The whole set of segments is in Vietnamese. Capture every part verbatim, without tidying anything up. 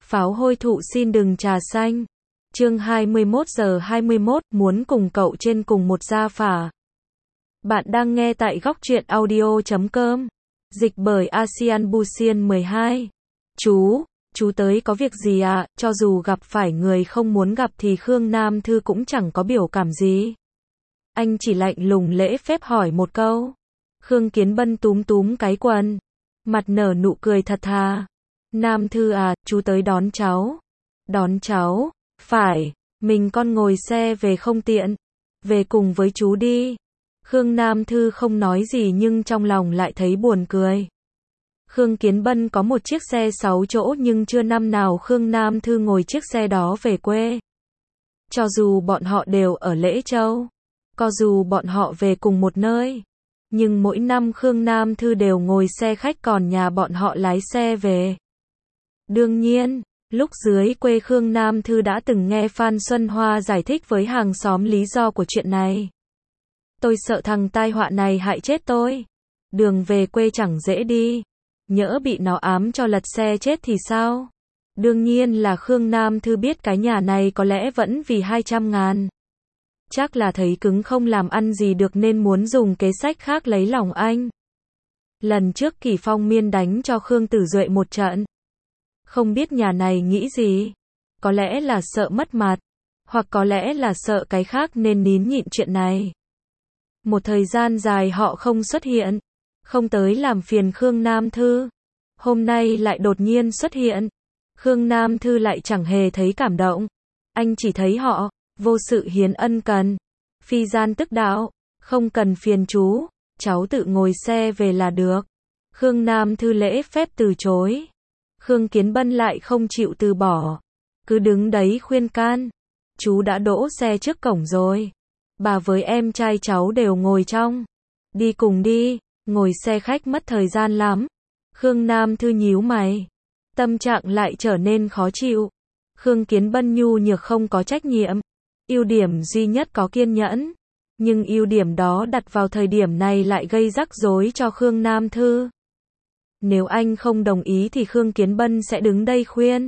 Pháo hôi thụ xin đừng trà xanh. Chương hai mươi mốt giờ hai mươi mốt, muốn cùng cậu trên cùng một gia phả. Bạn đang nghe tại góc truyện audio chấm com. Dịch bởi Asian Busian mười hai. Chú, chú tới có việc gì ạ? Cho dù gặp phải người không muốn gặp thì Khương Nam Thư cũng chẳng có biểu cảm gì. Anh chỉ lạnh lùng lễ phép hỏi một câu. Khương Kiến Bân túm túm cái quần, mặt nở nụ cười thật thà. Nam Thư à, chú tới đón cháu. Đón cháu? Phải, mình con ngồi xe về không tiện. Về cùng với chú đi. Khương Nam Thư không nói gì nhưng trong lòng lại thấy buồn cười. Khương Kiến Bân có một chiếc xe sáu chỗ nhưng chưa năm nào Khương Nam Thư ngồi chiếc xe đó về quê. Cho dù bọn họ đều ở Lễ Châu, có dù bọn họ về cùng một nơi, nhưng mỗi năm Khương Nam Thư đều ngồi xe khách còn nhà bọn họ lái xe về. Đương nhiên, lúc dưới quê Khương Nam Thư đã từng nghe Phan Xuân Hoa giải thích với hàng xóm lý do của chuyện này. Tôi sợ thằng tai họa này hại chết tôi. Đường về quê chẳng dễ đi. Nhỡ bị nó ám cho lật xe chết thì sao? Đương nhiên là Khương Nam Thư biết cái nhà này có lẽ vẫn vì hai trăm ngàn. Chắc là thấy cứng không làm ăn gì được nên muốn dùng kế sách khác lấy lòng anh. Lần trước Kỷ Phong Miên đánh cho Khương Tử Duệ một trận. Không biết nhà này nghĩ gì. Có lẽ là sợ mất mặt. Hoặc có lẽ là sợ cái khác nên nín nhịn chuyện này. Một thời gian dài họ không xuất hiện. Không tới làm phiền Khương Nam Thư. Hôm nay lại đột nhiên xuất hiện. Khương Nam Thư lại chẳng hề thấy cảm động. Anh chỉ thấy họ vô sự hiến ân cần. Phi gian tức đạo. Không cần phiền chú. Cháu tự ngồi xe về là được. Khương Nam Thư lễ phép từ chối. Khương Kiến Bân lại không chịu từ bỏ. Cứ đứng đấy khuyên can. Chú đã đỗ xe trước cổng rồi. Bà với em trai cháu đều ngồi trong. Đi cùng đi. Ngồi xe khách mất thời gian lắm. Khương Nam Thư nhíu mày. Tâm trạng lại trở nên khó chịu. Khương Kiến Bân nhu nhược không có trách nhiệm. Ưu điểm duy nhất có kiên nhẫn. Nhưng ưu điểm đó đặt vào thời điểm này lại gây rắc rối cho Khương Nam Thư. Nếu anh không đồng ý thì Khương Kiến Bân sẽ đứng đây khuyên.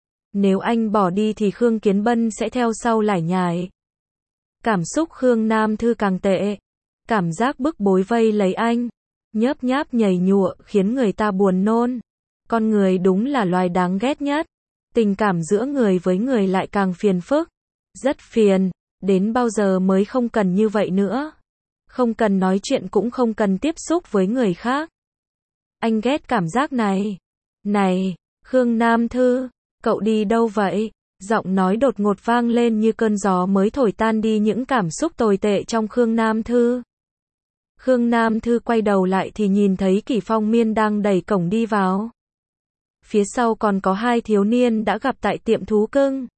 Nếu anh bỏ đi thì Khương Kiến Bân sẽ theo sau lải nhải. Cảm xúc Khương Nam Thư càng tệ. Cảm giác bức bối vây lấy anh. Nhớp nháp nhảy nhụa khiến người ta buồn nôn. Con người đúng là loài đáng ghét nhất. Tình cảm giữa người với người lại càng phiền phức. Rất phiền. Đến bao giờ mới không cần như vậy nữa. Không cần nói chuyện cũng không cần tiếp xúc với người khác. Anh ghét cảm giác này. Này, Khương Nam Thư, cậu đi đâu vậy? Giọng nói đột ngột vang lên như cơn gió mới thổi tan đi những cảm xúc tồi tệ trong Khương Nam Thư. Khương Nam Thư quay đầu lại thì nhìn thấy Kỷ Phong Miên đang đẩy cổng đi vào. Phía sau còn có hai thiếu niên đã gặp tại tiệm thú cưng.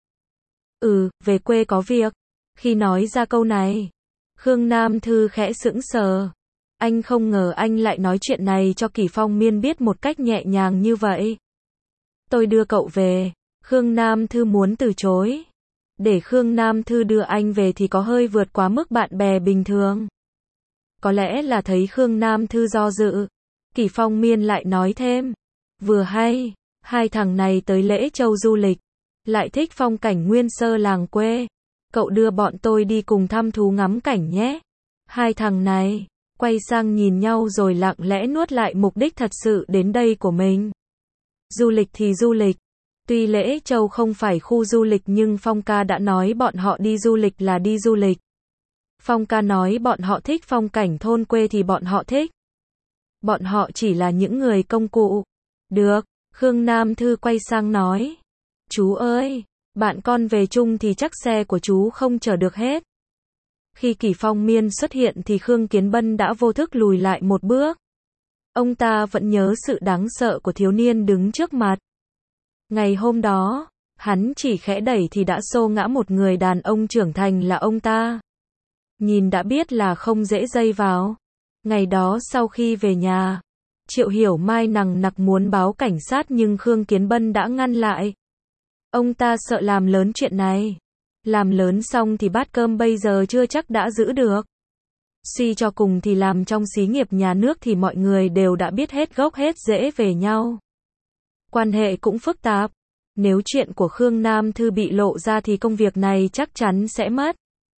Ừ, về quê có việc. Khi nói ra câu này, Khương Nam Thư khẽ sững sờ. Anh không ngờ anh lại nói chuyện này cho Kỷ Phong Miên biết một cách nhẹ nhàng như vậy. Tôi đưa cậu về. Khương Nam Thư muốn từ chối. Để Khương Nam Thư đưa anh về thì có hơi vượt quá mức bạn bè bình thường. Có lẽ là thấy Khương Nam Thư do dự. Kỷ Phong Miên lại nói thêm. Vừa hay, hai thằng này tới Lễ Châu du lịch. Lại thích phong cảnh nguyên sơ làng quê. Cậu đưa bọn tôi đi cùng thăm thú ngắm cảnh nhé. Hai thằng này quay sang nhìn nhau rồi lặng lẽ nuốt lại mục đích thật sự đến đây của mình. Du lịch thì du lịch. Tuy Lễ Châu không phải khu du lịch nhưng Phong ca đã nói bọn họ đi du lịch là đi du lịch. Phong ca nói bọn họ thích phong cảnh thôn quê thì bọn họ thích. Bọn họ chỉ là những người công cụ. Được, Khương Nam Thư quay sang nói. Chú ơi, bạn con về chung thì chắc xe của chú không chở được hết. Khi Kỷ Phong Miên xuất hiện thì Khương Kiến Bân đã vô thức lùi lại một bước. Ông ta vẫn nhớ sự đáng sợ của thiếu niên đứng trước mặt. Ngày hôm đó, hắn chỉ khẽ đẩy thì đã xô ngã một người đàn ông trưởng thành là ông ta. Nhìn đã biết là không dễ dây vào. Ngày đó sau khi về nhà, Triệu Hiểu Mai nằng nặc muốn báo cảnh sát nhưng Khương Kiến Bân đã ngăn lại. Ông ta sợ làm lớn chuyện này. Làm lớn xong thì bát cơm bây giờ chưa chắc đã giữ được. Suy cho cùng thì làm trong xí nghiệp nhà nước thì mọi người đều đã biết hết gốc hết rễ về nhau. Quan hệ cũng phức tạp. Nếu chuyện của Khương Nam Thư bị lộ ra thì công việc này chắc chắn sẽ mất.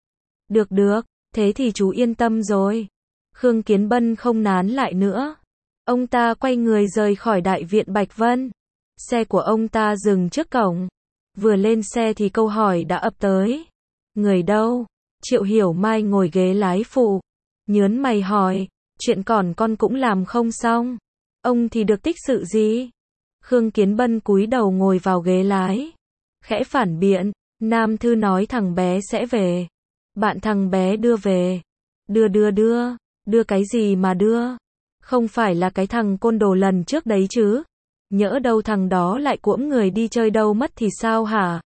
Được được, thế thì chú yên tâm rồi. Khương Kiến Bân không nán lại nữa. Ông ta quay người rời khỏi Đại viện Bạch Vân. Xe của ông ta dừng trước cổng. Vừa lên xe thì câu hỏi đã ập tới. Người đâu? Triệu Hiểu Mai ngồi ghế lái phụ. Nhớn mày hỏi, chuyện còn con cũng làm không xong. Ông thì được tích sự gì? Khương Kiến Bân cúi đầu ngồi vào ghế lái. Khẽ phản biện, Nam Thư nói thằng bé sẽ về. Bạn thằng bé đưa về. Đưa đưa đưa, đưa cái gì mà đưa? Không phải là cái thằng côn đồ lần trước đấy chứ? Nhỡ đâu thằng đó lại cuỗm người đi chơi đâu mất thì sao hả?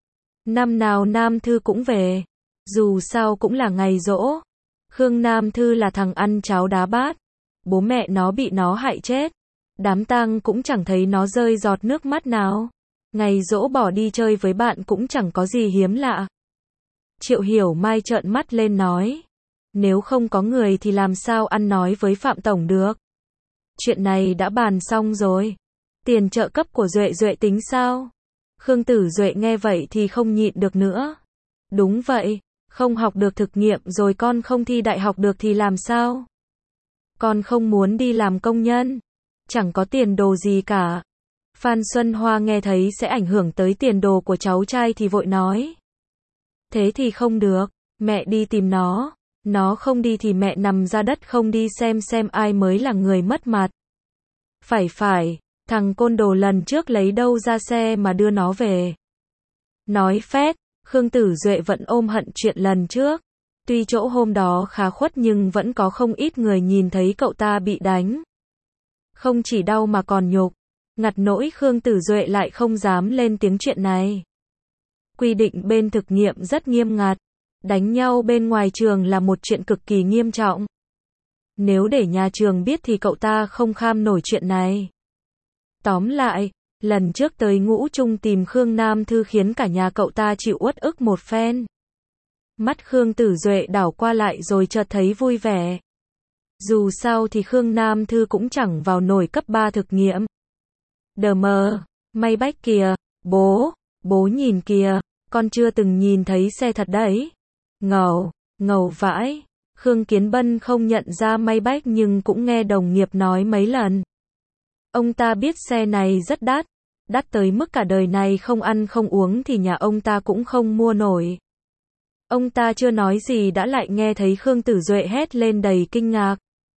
Năm nào Nam Thư cũng về. Dù sao cũng là ngày giỗ. Khương Nam Thư là thằng ăn cháo đá bát. Bố mẹ nó bị nó hại chết. Đám tang cũng chẳng thấy nó rơi giọt nước mắt nào. Ngày giỗ bỏ đi chơi với bạn cũng chẳng có gì hiếm lạ. Triệu Hiểu Mai trợn mắt lên nói. Nếu không có người thì làm sao ăn nói với Phạm Tổng được? Chuyện này đã bàn xong rồi. Tiền trợ cấp của Duệ Duệ tính sao? Khương Tử Duệ nghe vậy thì không nhịn được nữa. Đúng vậy, không học được thực nghiệm rồi con không thi đại học được thì làm sao? Con không muốn đi làm công nhân. Chẳng có tiền đồ gì cả. Phan Xuân Hoa nghe thấy sẽ ảnh hưởng tới tiền đồ của cháu trai thì vội nói. Thế thì không được, mẹ đi tìm nó. Nó không đi thì mẹ nằm ra đất không đi xem xem ai mới là người mất mặt. Phải phải, thằng côn đồ lần trước lấy đâu ra xe mà đưa nó về. Nói phét, Khương Tử Duệ vẫn ôm hận chuyện lần trước. Tuy chỗ hôm đó khá khuất nhưng vẫn có không ít người nhìn thấy cậu ta bị đánh. Không chỉ đau mà còn nhục. Ngặt nỗi Khương Tử Duệ lại không dám lên tiếng chuyện này. Quy định bên thực nghiệm rất nghiêm ngặt. Đánh nhau bên ngoài trường là một chuyện cực kỳ nghiêm trọng. Nếu để nhà trường biết thì cậu ta không kham nổi chuyện này. Tóm lại, lần trước tới Ngũ Trung tìm Khương Nam Thư khiến cả nhà cậu ta chịu uất ức một phen. Mắt Khương Tử Duệ đảo qua lại rồi chợt thấy vui vẻ. Dù sao thì Khương Nam Thư cũng chẳng vào nổi cấp ba thực nghiệm. Đờ mờ, may bách kìa, bố, bố nhìn kìa, con chưa từng nhìn thấy xe thật đấy. Ngầu, ngầu vãi. Khương Kiến Bân không nhận ra may bách nhưng cũng nghe đồng nghiệp nói mấy lần. Ông ta biết xe này rất đắt, đắt tới mức cả đời này không ăn không uống thì nhà ông ta cũng không mua nổi. Ông ta chưa nói gì đã lại nghe thấy Khương Tử Duệ hét lên đầy kinh ngạc.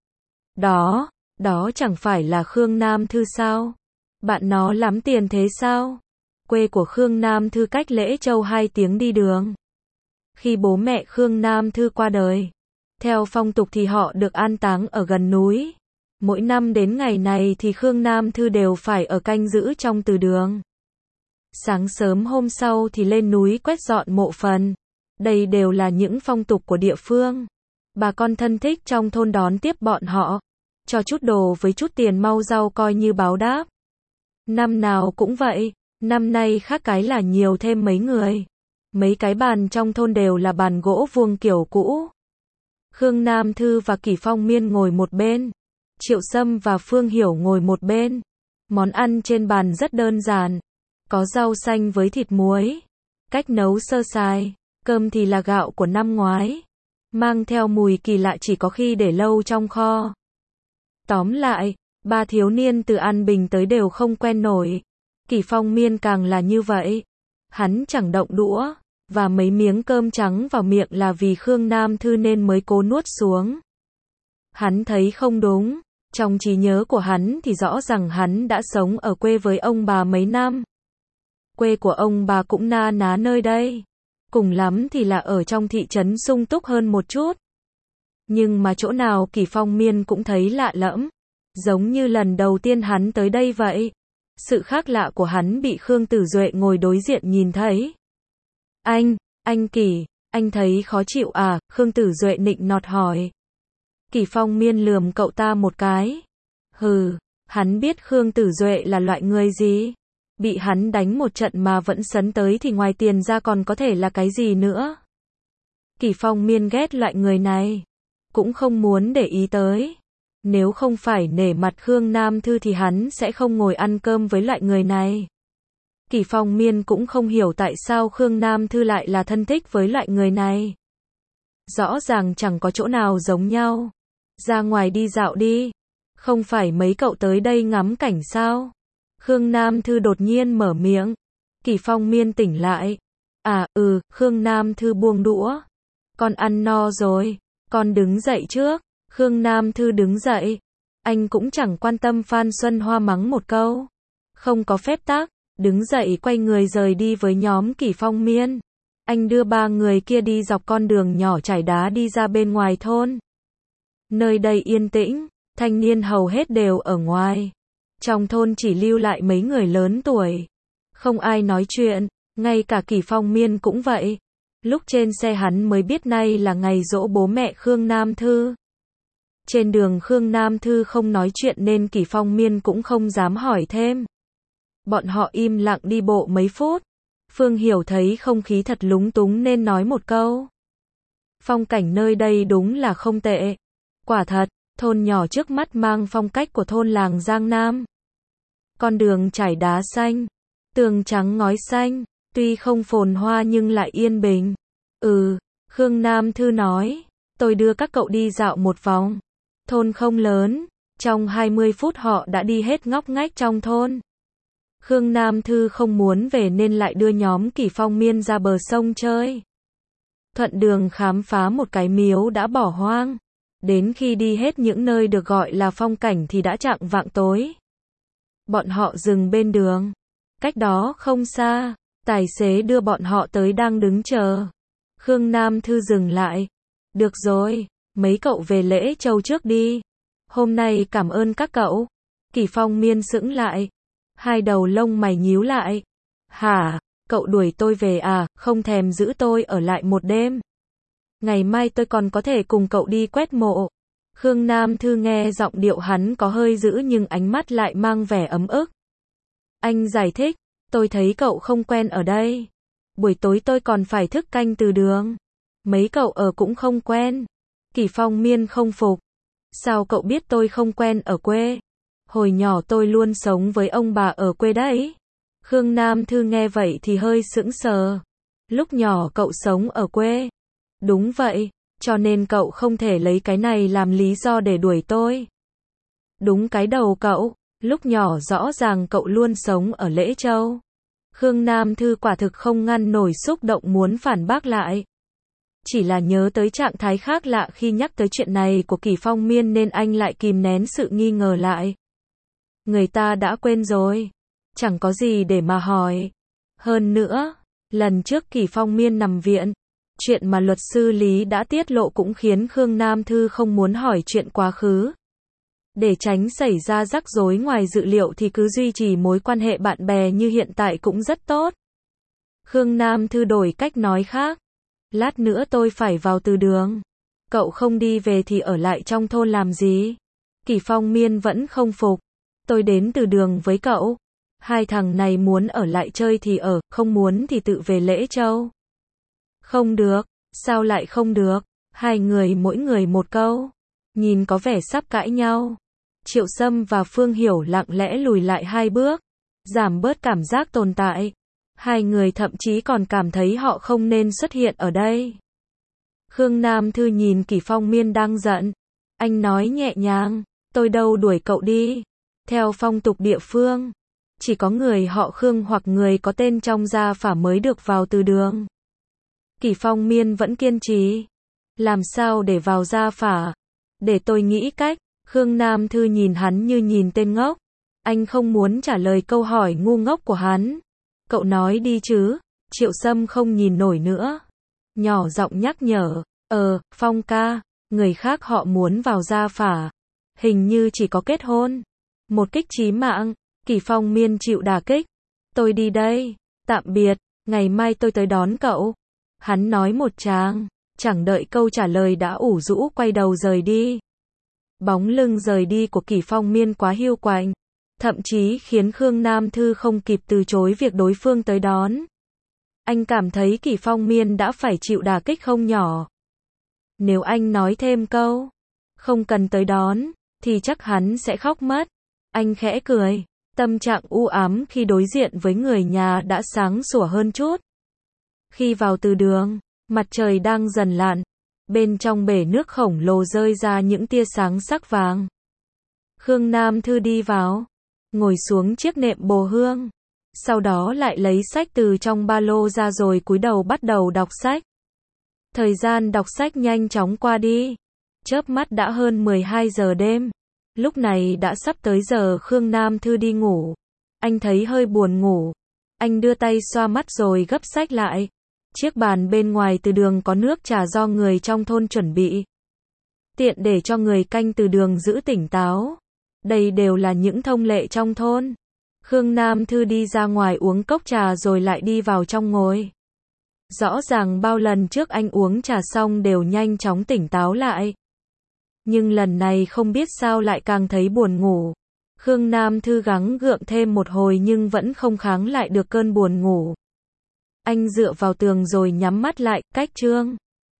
Đó, đó chẳng phải là Khương Nam Thư sao? Bạn nó lắm tiền thế sao? Quê của Khương Nam Thư cách Lễ Châu hai tiếng đi đường. Khi bố mẹ Khương Nam Thư qua đời, theo phong tục thì họ được an táng ở gần núi. Mỗi năm đến ngày này thì Khương Nam Thư đều phải ở canh giữ trong từ đường. Sáng sớm hôm sau thì lên núi quét dọn mộ phần. Đây đều là những phong tục của địa phương. Bà con thân thích trong thôn đón tiếp bọn họ, cho chút đồ với chút tiền mau rau coi như báo đáp. Năm nào cũng vậy, năm nay khác cái là nhiều thêm mấy người. Mấy cái bàn trong thôn đều là bàn gỗ vuông kiểu cũ. Khương Nam Thư và Kỷ Phong Miên ngồi một bên. Triệu Sâm và Phương Hiểu ngồi một bên. Món ăn trên bàn rất đơn giản. Có rau xanh với thịt muối. Cách nấu sơ sài. Cơm thì là gạo của năm ngoái. Mang theo mùi kỳ lạ chỉ có khi để lâu trong kho. Tóm lại, ba thiếu niên từ An Bình tới đều không quen nổi. Kỷ Phong Miên càng là như vậy. Hắn chẳng động đũa. Và mấy miếng cơm trắng vào miệng là vì Khương Nam Thư nên mới cố nuốt xuống. Hắn thấy không đúng. Trong trí nhớ của hắn thì rõ ràng hắn đã sống ở quê với ông bà mấy năm. Quê của ông bà cũng na ná nơi đây. Cùng lắm thì là ở trong thị trấn sung túc hơn một chút. Nhưng mà chỗ nào Kỷ Phong Miên cũng thấy lạ lẫm. Giống như lần đầu tiên hắn tới đây vậy. Sự khác lạ của hắn bị Khương Tử Duệ ngồi đối diện nhìn thấy. Anh, anh Kỷ, anh thấy khó chịu à? Khương Tử Duệ nịnh nọt hỏi. Kỷ Phong Miên lườm cậu ta một cái. Hừ, hắn biết Khương Tử Duệ là loại người gì? Bị hắn đánh một trận mà vẫn sấn tới thì ngoài tiền ra còn có thể là cái gì nữa? Kỷ Phong Miên ghét loại người này. Cũng không muốn để ý tới. Nếu không phải nể mặt Khương Nam Thư thì hắn sẽ không ngồi ăn cơm với loại người này. Kỷ Phong Miên cũng không hiểu tại sao Khương Nam Thư lại là thân thích với loại người này. Rõ ràng chẳng có chỗ nào giống nhau. Ra ngoài đi dạo đi. Không phải mấy cậu tới đây ngắm cảnh sao? Khương Nam Thư đột nhiên mở miệng. Kỷ Phong Miên tỉnh lại. À, ừ, Khương Nam Thư buông đũa. Con ăn no rồi. Con đứng dậy trước. Khương Nam Thư đứng dậy. Anh cũng chẳng quan tâm Phan Xuân Hoa mắng một câu. Không có phép tắc. Đứng dậy quay người rời đi với nhóm Kỷ Phong Miên. Anh đưa ba người kia đi dọc con đường nhỏ trải đá đi ra bên ngoài thôn. Nơi đây yên tĩnh, thanh niên hầu hết đều ở ngoài. Trong thôn chỉ lưu lại mấy người lớn tuổi. Không ai nói chuyện, ngay cả Kỷ Phong Miên cũng vậy. Lúc trên xe hắn mới biết nay là ngày giỗ bố mẹ Khương Nam Thư. Trên đường Khương Nam Thư không nói chuyện nên Kỷ Phong Miên cũng không dám hỏi thêm. Bọn họ im lặng đi bộ mấy phút. Phương Hiểu thấy không khí thật lúng túng nên nói một câu. Phong cảnh nơi đây đúng là không tệ. Quả thật, thôn nhỏ trước mắt mang phong cách của thôn làng Giang Nam. Con đường trải đá xanh, tường trắng ngói xanh, tuy không phồn hoa nhưng lại yên bình. Ừ, Khương Nam Thư nói, tôi đưa các cậu đi dạo một vòng. Thôn không lớn, trong hai mươi phút họ đã đi hết ngóc ngách trong thôn. Khương Nam Thư không muốn về nên lại đưa nhóm Kỷ Phong Miên ra bờ sông chơi. Thuận đường khám phá một cái miếu đã bỏ hoang. Đến khi đi hết những nơi được gọi là phong cảnh thì đã chạng vạng tối. Bọn họ dừng bên đường. Cách đó không xa, tài xế đưa bọn họ tới đang đứng chờ. Khương Nam Thư dừng lại. Được rồi, mấy cậu về lễ châu trước đi. Hôm nay cảm ơn các cậu. Kỷ Phong Miên sững lại. Hai đầu lông mày nhíu lại. Hả, cậu đuổi tôi về à, không thèm giữ tôi ở lại một đêm. Ngày mai tôi còn có thể cùng cậu đi quét mộ. Khương Nam Thư nghe giọng điệu hắn có hơi dữ nhưng ánh mắt lại mang vẻ ấm ức. Anh giải thích, tôi thấy cậu không quen ở đây. Buổi tối tôi còn phải thức canh từ đường. Mấy cậu ở cũng không quen. Kỷ Phong Miên không phục. Sao cậu biết tôi không quen ở quê? Hồi nhỏ tôi luôn sống với ông bà ở quê đấy. Khương Nam Thư nghe vậy thì hơi sững sờ. Lúc nhỏ cậu sống ở quê. Đúng vậy, cho nên cậu không thể lấy cái này làm lý do để đuổi tôi. Đúng cái đầu cậu, lúc nhỏ rõ ràng cậu luôn sống ở Lễ Châu. Khương Nam Thư quả thực không ngăn nổi xúc động muốn phản bác lại. Chỉ là nhớ tới trạng thái khác lạ khi nhắc tới chuyện này của Kỷ Phong Miên nên anh lại kìm nén sự nghi ngờ lại. Người ta đã quên rồi. Chẳng có gì để mà hỏi. Hơn nữa, lần trước Kỷ Phong Miên nằm viện, chuyện mà luật sư Lý đã tiết lộ cũng khiến Khương Nam Thư không muốn hỏi chuyện quá khứ. Để tránh xảy ra rắc rối ngoài dự liệu thì cứ duy trì mối quan hệ bạn bè như hiện tại cũng rất tốt. Khương Nam Thư đổi cách nói khác. Lát nữa tôi phải vào từ đường. Cậu không đi về thì ở lại trong thôn làm gì? Kỷ Phong Miên vẫn không phục. Tôi đến từ đường với cậu. Hai thằng này muốn ở lại chơi thì ở, không muốn thì tự về Lễ Châu. Không được, sao lại không được? Hai người mỗi người một câu. Nhìn có vẻ sắp cãi nhau. Triệu Sâm và Phương Hiểu lặng lẽ lùi lại hai bước. Giảm bớt cảm giác tồn tại. Hai người thậm chí còn cảm thấy họ không nên xuất hiện ở đây. Khương Nam Thư nhìn Kỷ Phong Miên đang giận. Anh nói nhẹ nhàng, tôi đâu đuổi cậu đi. Theo phong tục địa phương, chỉ có người họ Khương hoặc người có tên trong gia phả mới được vào từ đường. Kỷ Phong Miên vẫn kiên trì. Làm sao để vào gia phả? Để tôi nghĩ cách. Khương Nam Thư nhìn hắn như nhìn tên ngốc. Anh không muốn trả lời câu hỏi ngu ngốc của hắn. Cậu nói đi chứ. Triệu Sâm không nhìn nổi nữa. Nhỏ giọng nhắc nhở. Ờ, Phong ca, người khác họ muốn vào gia phả. Hình như chỉ có kết hôn. Một kích chí mạng. Kỷ Phong Miên chịu đả kích. Tôi đi đây. Tạm biệt. Ngày mai tôi tới đón cậu. Hắn nói một tràng. Chẳng đợi câu trả lời đã ủ rũ quay đầu rời đi. Bóng lưng rời đi của Kỷ Phong Miên quá hiu quạnh. Thậm chí khiến Khương Nam Thư không kịp từ chối việc đối phương tới đón. Anh cảm thấy Kỷ Phong Miên đã phải chịu đả kích không nhỏ. Nếu anh nói thêm câu không cần tới đón, thì chắc hắn sẽ khóc mất. Anh khẽ cười. Tâm trạng u ám khi đối diện với người nhà đã sáng sủa hơn chút. Khi vào từ đường, mặt trời đang dần lặn, bên trong bể nước khổng lồ rơi ra những tia sáng sắc vàng. Khương Nam Thư đi vào, ngồi xuống chiếc nệm bồ hương, sau đó lại lấy sách từ trong ba lô ra rồi cúi đầu bắt đầu đọc sách. Thời gian đọc sách nhanh chóng qua đi, chớp mắt đã hơn mười hai giờ đêm. Lúc này đã sắp tới giờ Khương Nam Thư đi ngủ. Anh thấy hơi buồn ngủ. Anh đưa tay xoa mắt rồi gấp sách lại. Chiếc bàn bên ngoài từ đường có nước trà do người trong thôn chuẩn bị. Tiện để cho người canh từ đường giữ tỉnh táo. Đây đều là những thông lệ trong thôn. Khương Nam Thư đi ra ngoài uống cốc trà rồi lại đi vào trong ngồi. Rõ ràng bao lần trước anh uống trà xong đều nhanh chóng tỉnh táo lại. Nhưng lần này không biết sao lại càng thấy buồn ngủ. Khương Nam Thư gắng gượng thêm một hồi nhưng vẫn không kháng lại được cơn buồn ngủ. Anh dựa vào tường rồi nhắm mắt lại, cách chương.